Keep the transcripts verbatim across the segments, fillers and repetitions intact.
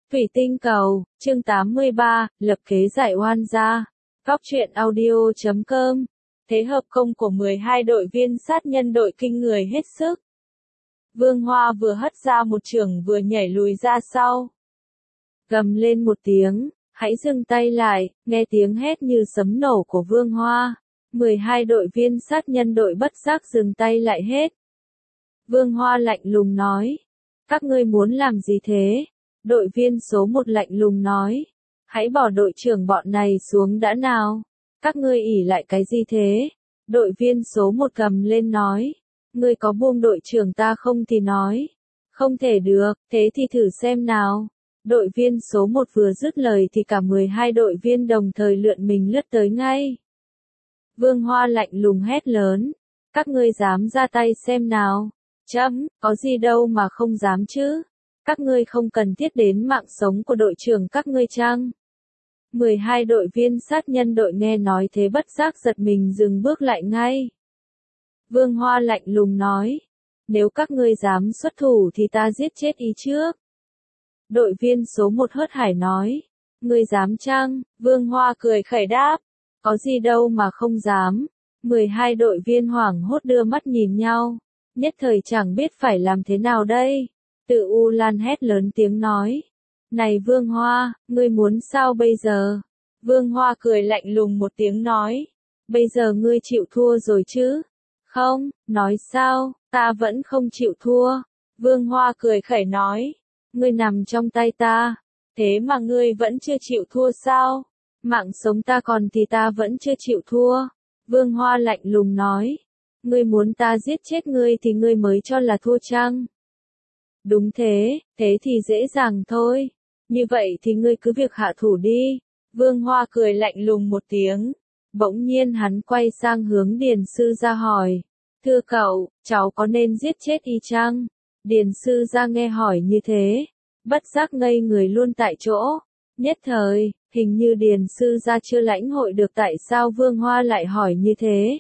Thủy tinh cầu, chương tám mươi ba, lập kế giải oan gia. Góc truyện audio chấm com. Thế hợp công của mười hai đội viên sát nhân đội kinh người hết sức. Vương Hoa vừa hất ra một chưởng vừa nhảy lùi ra sau. Gầm lên một tiếng, hãy dừng tay lại, nghe tiếng hét như sấm nổ của Vương Hoa. mười hai đội viên sát nhân đội bất giác dừng tay lại hết. Vương Hoa lạnh lùng nói. Các ngươi muốn làm gì thế? Đội viên số một lạnh lùng nói. Hãy bỏ đội trưởng bọn này xuống đã nào. Các ngươi ỉ lại cái gì thế? Đội viên số một cầm lên nói. Ngươi có buông đội trưởng ta không thì nói. Không thể được, thế thì thử xem nào. Đội viên số một vừa dứt lời thì cả mười hai đội viên đồng thời lượn mình lướt tới ngay. Vương Hoa lạnh lùng hét lớn. Các ngươi dám ra tay xem nào. Chấm, có gì đâu mà không dám chứ. Các ngươi không cần thiết đến mạng sống của đội trưởng các ngươi chăng? mười hai đội viên sát nhân đội nghe nói thế bất giác giật mình dừng bước lại ngay. Vương Hoa lạnh lùng nói. Nếu các ngươi dám xuất thủ thì ta giết chết ý trước. Đội viên số một hớt hải nói. Ngươi dám chăng? Vương Hoa cười khẩy đáp. Có gì đâu mà không dám. mười hai đội viên hoảng hốt đưa mắt nhìn nhau. Nhất thời chẳng biết phải làm thế nào đây. Tự U Lan hét lớn tiếng nói. Này Vương Hoa, ngươi muốn sao bây giờ? Vương Hoa cười lạnh lùng một tiếng nói. Bây giờ ngươi chịu thua rồi chứ? Không, nói sao, ta vẫn không chịu thua. Vương Hoa cười khẩy nói. Ngươi nằm trong tay ta. Thế mà ngươi vẫn chưa chịu thua sao? Mạng sống ta còn thì ta vẫn chưa chịu thua. Vương Hoa lạnh lùng nói. Ngươi muốn ta giết chết ngươi thì ngươi mới cho là thua chăng? Đúng thế, thế thì dễ dàng thôi. Như vậy thì ngươi cứ việc hạ thủ đi. Vương Hoa cười lạnh lùng một tiếng. Bỗng nhiên hắn quay sang hướng Điền Sư Gia hỏi. Thưa cậu, cháu có nên giết chết y chăng? Điền Sư Gia nghe hỏi như thế. Bất giác ngây người luôn tại chỗ. Nhất thời, hình như Điền Sư Gia chưa lãnh hội được tại sao Vương Hoa lại hỏi như thế.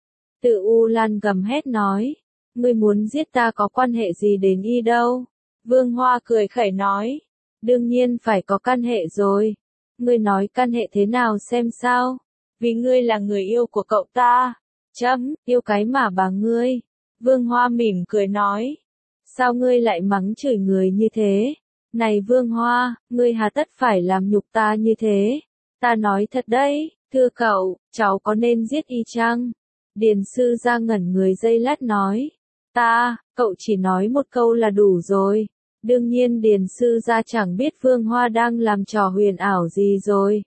Tự U Lan gầm hét nói. Ngươi muốn giết ta có quan hệ gì đến y đâu? Vương Hoa cười khẩy nói. Đương nhiên phải có căn hệ rồi. Ngươi nói căn hệ thế nào xem sao? Vì ngươi là người yêu của cậu ta. Chấm, yêu cái mà bà ngươi. Vương Hoa mỉm cười nói. Sao ngươi lại mắng chửi người như thế? Này Vương Hoa, ngươi hà tất phải làm nhục ta như thế? Ta nói thật đấy, thưa cậu, cháu có nên giết y chăng? Điền Sư Gia ngẩn người giây lát nói. Ta, cậu chỉ nói một câu là đủ rồi. Đương nhiên Điền Sư Gia chẳng biết Vương Hoa đang làm trò huyền ảo gì rồi.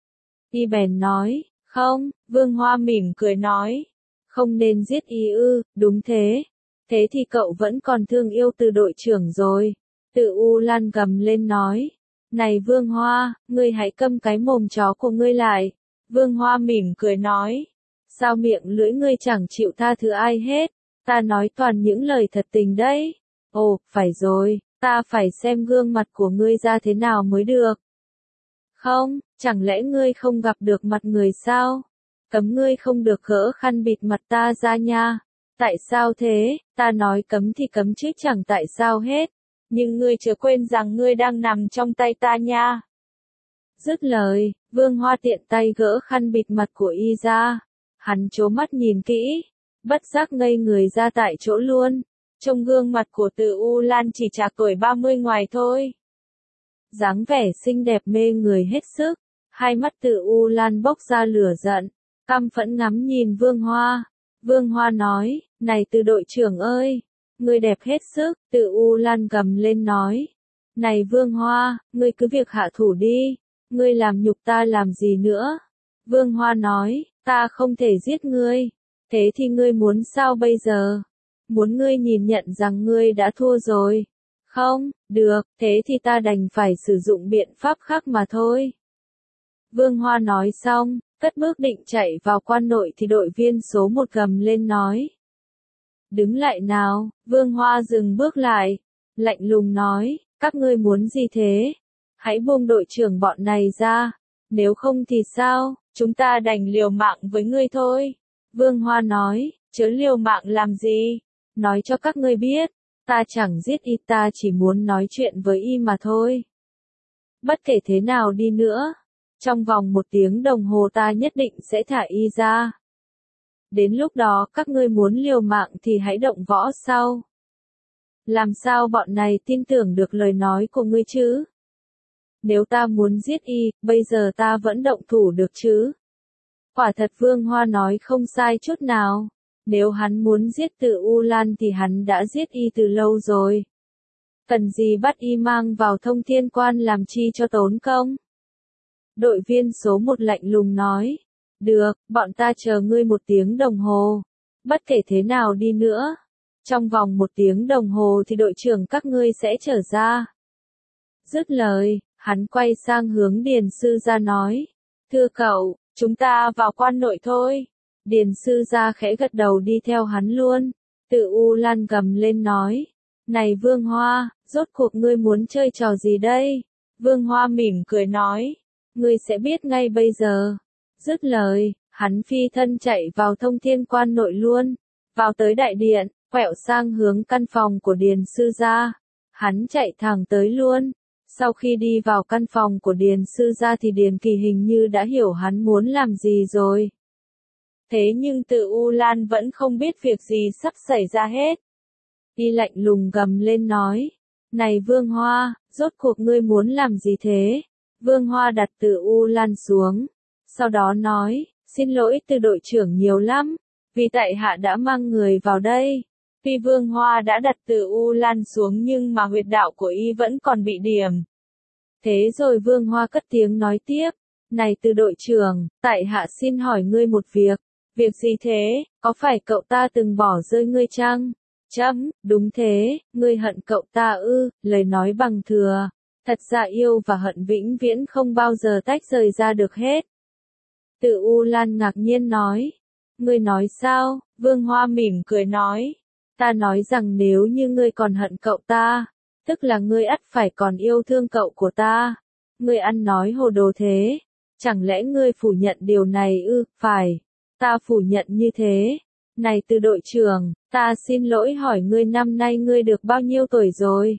Y bèn nói, không, Vương Hoa mỉm cười nói. Không nên giết y ư, đúng thế. Thế thì cậu vẫn còn thương yêu từ đội trưởng rồi. Tự U Lan gầm lên nói. Này Vương Hoa, ngươi hãy câm cái mồm chó của ngươi lại. Vương Hoa mỉm cười nói. Sao miệng lưỡi ngươi chẳng chịu tha thứ ai hết? Ta nói toàn những lời thật tình đấy. Ồ, phải rồi, ta phải xem gương mặt của ngươi ra thế nào mới được. Không, chẳng lẽ ngươi không gặp được mặt người sao? Cấm ngươi không được gỡ khăn bịt mặt ta ra nha. Tại sao thế? Ta nói cấm thì cấm chứ chẳng tại sao hết. Nhưng ngươi chớ quên rằng ngươi đang nằm trong tay ta nha. Dứt lời, Vương Hoa tiện tay gỡ khăn bịt mặt của y ra. Hắn trố mắt nhìn kỹ. Bất giác ngây người ra tại chỗ luôn. Trong gương mặt của Từ U Lan chỉ trạc tuổi ba mươi ngoài thôi. Dáng vẻ xinh đẹp mê người hết sức. Hai mắt Từ U Lan bốc ra lửa giận. Căm phẫn ngắm nhìn Vương Hoa. Vương Hoa nói, này Từ đội trưởng ơi. Ngươi đẹp hết sức. Từ U Lan gầm lên nói. Này Vương Hoa, ngươi cứ việc hạ thủ đi. Ngươi làm nhục ta làm gì nữa? Vương Hoa nói, ta không thể giết ngươi. Thế thì ngươi muốn sao bây giờ? Muốn ngươi nhìn nhận rằng ngươi đã thua rồi. Không, được, thế thì ta đành phải sử dụng biện pháp khác mà thôi. Vương Hoa nói xong, cất bước định chạy vào quan nội thì đội viên số một gầm lên nói. Đứng lại nào, Vương Hoa dừng bước lại. Lạnh lùng nói, các ngươi muốn gì thế? Hãy buông đội trưởng bọn này ra. Nếu không thì sao, chúng ta đành liều mạng với ngươi thôi. Vương Hoa nói, chớ liều mạng làm gì? Nói cho các ngươi biết, ta chẳng giết y, ta chỉ muốn nói chuyện với y mà thôi. Bất kể thế nào đi nữa, trong vòng một tiếng đồng hồ ta nhất định sẽ thả y ra. Đến lúc đó các ngươi muốn liều mạng thì hãy động võ sau. Làm sao bọn này tin tưởng được lời nói của ngươi chứ? Nếu ta muốn giết y, bây giờ ta vẫn động thủ được chứ? Quả thật Vương Hoa nói không sai chút nào. Nếu hắn muốn giết Tự U Lan thì hắn đã giết y từ lâu rồi. Cần gì bắt y mang vào Thông Thiên Quan làm chi cho tốn công? Đội viên số một lạnh lùng nói. Được, bọn ta chờ ngươi một tiếng đồng hồ. Bất kể thế nào đi nữa, trong vòng một tiếng đồng hồ thì đội trưởng các ngươi sẽ trở ra. Dứt lời, hắn quay sang hướng Điền Sư Gia nói. Thưa cậu, chúng ta vào quan nội thôi. Điền Sư Gia khẽ gật đầu đi theo hắn luôn. Tự U Lan gầm lên nói. Này Vương Hoa, rốt cuộc ngươi muốn chơi trò gì đây? Vương Hoa mỉm cười nói. Ngươi sẽ biết ngay bây giờ. Dứt lời, hắn phi thân chạy vào Thông Thiên Quan nội luôn. Vào tới đại điện, quẹo sang hướng căn phòng của Điền Sư Gia. Hắn chạy thẳng tới luôn. Sau khi đi vào căn phòng của Điền Sư Gia thì Điền Kỳ hình như đã hiểu hắn muốn làm gì rồi. Thế nhưng Tự U Lan vẫn không biết việc gì sắp xảy ra hết. Y lạnh lùng gầm lên nói. Này Vương Hoa, rốt cuộc ngươi muốn làm gì thế? Vương Hoa đặt Tự U Lan xuống. Sau đó nói, xin lỗi Từ đội trưởng nhiều lắm. Vì tại hạ đã mang người vào đây. Tuy Vương Hoa đã đặt Tự U Lan xuống nhưng mà huyệt đạo của y vẫn còn bị điểm. Thế rồi Vương Hoa cất tiếng nói tiếp. Này Từ đội trưởng, tại hạ xin hỏi ngươi một việc. Việc gì thế, có phải cậu ta từng bỏ rơi ngươi chăng? Chấm, đúng thế, ngươi hận cậu ta ư, lời nói bằng thừa. Thật ra yêu và hận vĩnh viễn không bao giờ tách rời ra được hết. Tự U Lan ngạc nhiên nói. Ngươi nói sao? Vương Hoa mỉm cười nói. Ta nói rằng nếu như ngươi còn hận cậu ta, tức là ngươi ắt phải còn yêu thương cậu của ta. Ngươi ăn nói hồ đồ thế. Chẳng lẽ ngươi phủ nhận điều này ư? Phải. Ta phủ nhận như thế. Này Từ đội trưởng, ta xin lỗi hỏi ngươi năm nay ngươi được bao nhiêu tuổi rồi?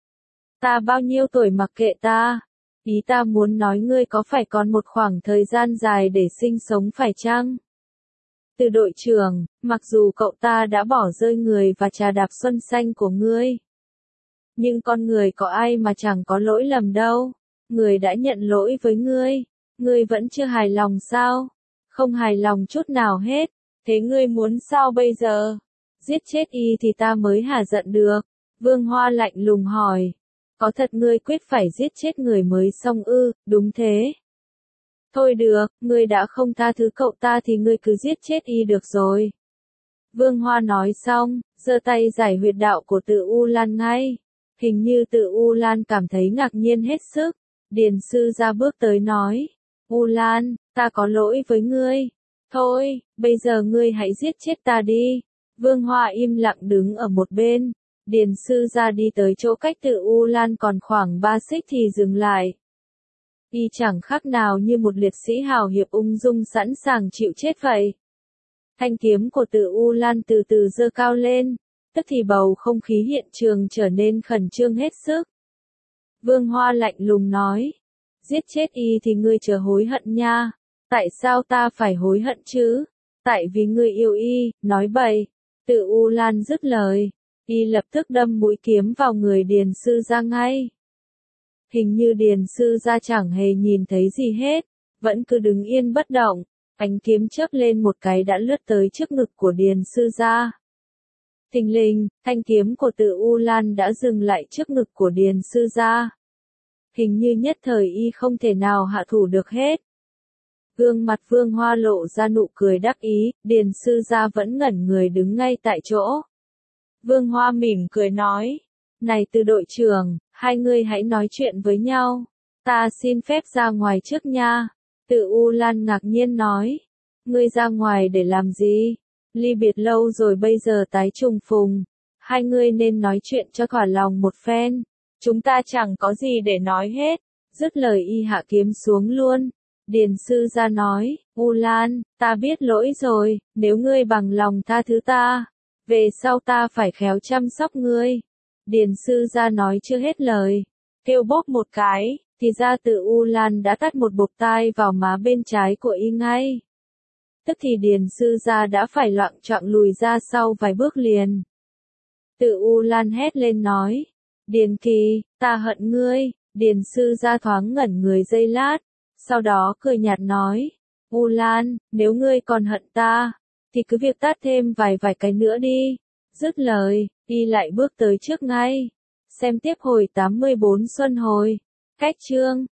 Ta bao nhiêu tuổi mặc kệ ta. Ý ta muốn nói ngươi có phải còn một khoảng thời gian dài để sinh sống phải chăng? Từ đội trưởng, mặc dù cậu ta đã bỏ rơi người và trà đạp xuân xanh của ngươi. Nhưng con người có ai mà chẳng có lỗi lầm đâu. Người đã nhận lỗi với ngươi. Ngươi vẫn chưa hài lòng sao? Không hài lòng chút nào hết. Thế ngươi muốn sao bây giờ? Giết chết y thì ta mới hả giận được. Vương Hoa lạnh lùng hỏi. Có thật ngươi quyết phải giết chết người mới xong ư? Đúng thế. Thôi được, ngươi đã không tha thứ cậu ta thì ngươi cứ giết chết y được rồi. Vương Hoa nói xong, giơ tay giải huyệt đạo của Tự U Lan ngay. Hình như Tự U Lan cảm thấy ngạc nhiên hết sức. Điền Sư Gia bước tới nói. U Lan, ta có lỗi với ngươi. Thôi, bây giờ ngươi hãy giết chết ta đi. Vương Hoa im lặng đứng ở một bên. Điền Sư Gia đi tới chỗ cách Tự U Lan còn khoảng ba xích thì dừng lại. Y chẳng khác nào như một liệt sĩ hào hiệp ung dung sẵn sàng chịu chết vậy. Thanh kiếm của Tự U Lan từ từ giơ cao lên, tức thì bầu không khí hiện trường trở nên khẩn trương hết sức. Vương Hoa lạnh lùng nói, giết chết y thì ngươi chớ hối hận nha. Tại sao ta phải hối hận chứ? Tại vì ngươi yêu y, nói bậy. Tự U Lan dứt lời, y lập tức đâm mũi kiếm vào người Điền Sư Gia ngay. Hình như Điền Sư Gia chẳng hề nhìn thấy gì hết, vẫn cứ đứng yên bất động, ánh kiếm chớp lên một cái đã lướt tới trước ngực của Điền Sư Gia. Thình lình, thanh kiếm của Tự U Lan đã dừng lại trước ngực của Điền Sư Gia. Hình như nhất thời y không thể nào hạ thủ được hết. Gương mặt Vương Hoa lộ ra nụ cười đắc ý, Điền Sư Gia vẫn ngẩn người đứng ngay tại chỗ. Vương Hoa mỉm cười nói, này Từ đội trưởng, hai người hãy nói chuyện với nhau. Ta xin phép ra ngoài trước nha. Tự U Lan ngạc nhiên nói, ngươi ra ngoài để làm gì? Ly biệt lâu rồi bây giờ tái trùng phùng. Hai ngươi nên nói chuyện cho thỏa lòng một phen. Chúng ta chẳng có gì để nói hết. Dứt lời y hạ kiếm xuống luôn. Điền Sư Gia nói, U Lan, ta biết lỗi rồi, nếu ngươi bằng lòng tha thứ ta, về sau ta phải khéo chăm sóc ngươi. Điền Sư Gia nói chưa hết lời, kêu bốp một cái, thì ra Từ U Lan đã tát một bộp tai vào má bên trái của y ngay. Tức thì Điền sư gia đã phải loạng choạng lùi ra sau vài bước liền. Từ U Lan hét lên nói, Điền Kỳ, ta hận ngươi. Điền sư gia thoáng ngẩn người giây lát, sau đó cười nhạt nói, U Lan, nếu ngươi còn hận ta, thì cứ việc tát thêm vài vài cái nữa đi. Dứt lời, y lại bước tới trước ngay. Xem tiếp hồi tám mươi bốn Xuân Hồi. Cách chương